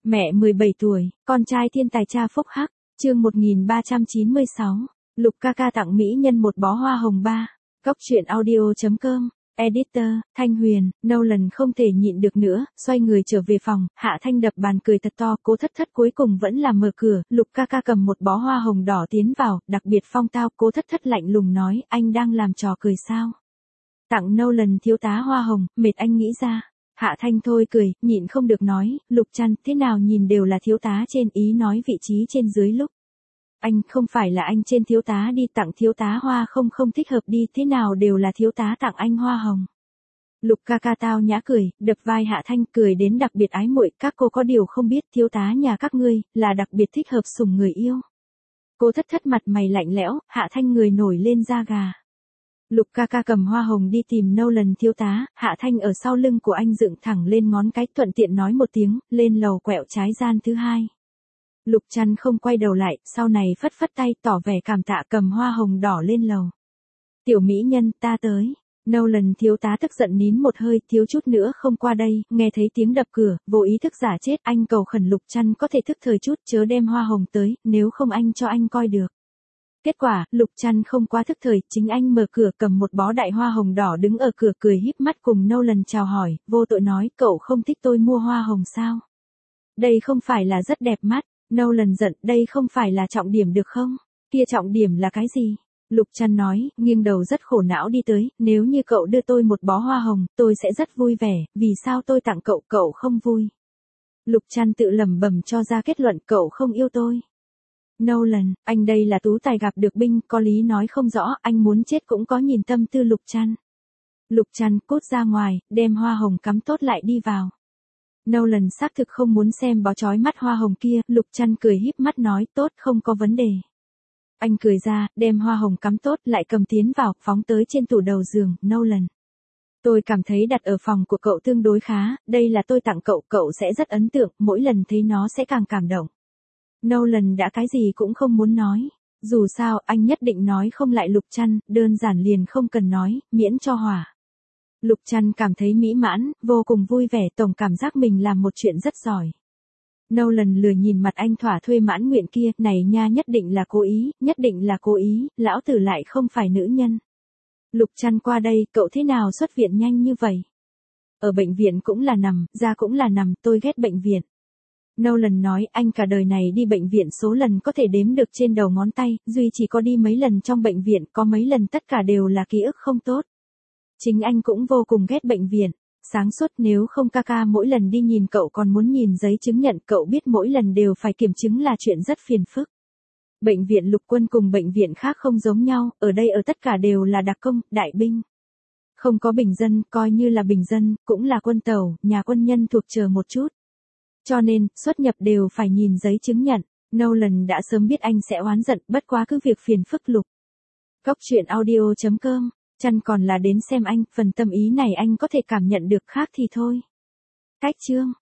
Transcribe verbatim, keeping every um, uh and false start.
Mẹ mười bảy tuổi, con trai thiên tài cha phúc hắc, chương một nghìn ba trăm chín mươi sáu, Lục ca ca tặng mỹ nhân một bó hoa hồng ba. Cốc truyện audio chấm com, Editor, Thanh Huyền. Nolan không thể nhịn được nữa, xoay người trở về phòng, Hạ Thanh đập bàn cười thật to, Cố Thất Thất cuối cùng vẫn là mở cửa, Lục ca ca cầm một bó hoa hồng đỏ tiến vào, đặc biệt phong tao, Cố Thất Thất lạnh lùng nói, anh đang làm trò cười sao? Tặng Nolan thiếu tá hoa hồng, mệt anh nghĩ ra. Hạ Thanh thôi cười, nhịn không được nói, Lục Trăn, thế nào nhìn đều là thiếu tá trên, ý nói vị trí trên dưới lúc. Anh, không phải là anh trên thiếu tá đi, tặng thiếu tá hoa không không thích hợp đi, thế nào đều là thiếu tá tặng anh hoa hồng. Lục ca ca tao nhã cười, đập vai Hạ Thanh, cười đến đặc biệt ái muội, các cô có điều không biết, thiếu tá nhà các ngươi là đặc biệt thích hợp sủng người yêu. Cô Thất Thất mặt mày lạnh lẽo, Hạ Thanh người nổi lên da gà. Lục ca ca cầm hoa hồng đi tìm Nolan thiếu tá, Hạ Thanh ở sau lưng của anh dựng thẳng lên ngón cái, thuận tiện nói một tiếng, lên lầu quẹo trái gian thứ hai. Lục Trăn không quay đầu lại, sau này phất phất tay tỏ vẻ cảm tạ, cầm hoa hồng đỏ lên lầu. Tiểu mỹ nhân, ta tới. Nolan thiếu tá tức giận nín một hơi, thiếu chút nữa không qua đây, nghe thấy tiếng đập cửa, vô ý thức giả chết, anh cầu khẩn Lục Trăn có thể thức thời chút, chớ đem hoa hồng tới, nếu không anh cho anh coi được. Kết quả, Lục Trăn không quá thức thời, chính anh mở cửa cầm một bó đại hoa hồng đỏ đứng ở cửa cười híp mắt cùng Nolan chào hỏi, vô tội nói, cậu không thích tôi mua hoa hồng sao? Đây không phải là rất đẹp mắt. Nolan giận, đây không phải là trọng điểm được không? Kia trọng điểm là cái gì? Lục Trăn nói, nghiêng đầu rất khổ não đi tới, nếu như cậu đưa tôi một bó hoa hồng, tôi sẽ rất vui vẻ, vì sao tôi tặng cậu, cậu không vui? Lục Trăn tự lẩm bẩm cho ra kết luận, cậu không yêu tôi. Nolan, anh đây là tú tài gặp được binh, có lý nói không rõ, anh muốn chết cũng có nhìn tâm tư Lục Trăn. Lục Trăn cút ra ngoài, đem hoa hồng cắm tốt lại đi vào. Nolan xác thực không muốn xem bó chói mắt hoa hồng kia, Lục Trăn cười híp mắt nói, tốt, không có vấn đề. Anh cười ra, đem hoa hồng cắm tốt lại cầm tiến vào, phóng tới trên tủ đầu giường, Nolan. Tôi cảm thấy đặt ở phòng của cậu tương đối khá, đây là tôi tặng cậu, cậu sẽ rất ấn tượng, mỗi lần thấy nó sẽ càng cảm động. Nolan đã cái gì cũng không muốn nói. Dù sao, anh nhất định nói không lại Lục Trăn, đơn giản liền không cần nói, miễn cho hỏa. Lục Trăn cảm thấy mỹ mãn, vô cùng vui vẻ, tổng cảm giác mình làm một chuyện rất giỏi. Nolan lừa nhìn mặt anh thỏa thuê mãn nguyện kia, này nha, nhất định là cố ý, nhất định là cố ý, lão tử lại không phải nữ nhân. Lục Trăn qua đây, cậu thế nào xuất viện nhanh như vậy? Ở bệnh viện cũng là nằm, ra cũng là nằm, tôi ghét bệnh viện. Nolan nói, anh cả đời này đi bệnh viện số lần có thể đếm được trên đầu ngón tay, duy chỉ có đi mấy lần trong bệnh viện, có mấy lần tất cả đều là ký ức không tốt. Chính anh cũng vô cùng ghét bệnh viện. Sáng suốt, nếu không ca ca mỗi lần đi nhìn cậu còn muốn nhìn giấy chứng nhận, cậu biết mỗi lần đều phải kiểm chứng là chuyện rất phiền phức. Bệnh viện Lục Quân cùng bệnh viện khác không giống nhau, ở đây ở tất cả đều là đặc công, đại binh. Không có bình dân, coi như là bình dân, cũng là quân tàu, nhà quân nhân thuộc chờ một chút. Cho nên, xuất nhập đều phải nhìn giấy chứng nhận. Nolan đã sớm biết anh sẽ oán giận, bất quá cứ việc phiền phức Lục. Cốc truyện audio chấm com, Chăn còn là đến xem anh, phần tâm ý này anh có thể cảm nhận được, khác thì thôi. Cách chương.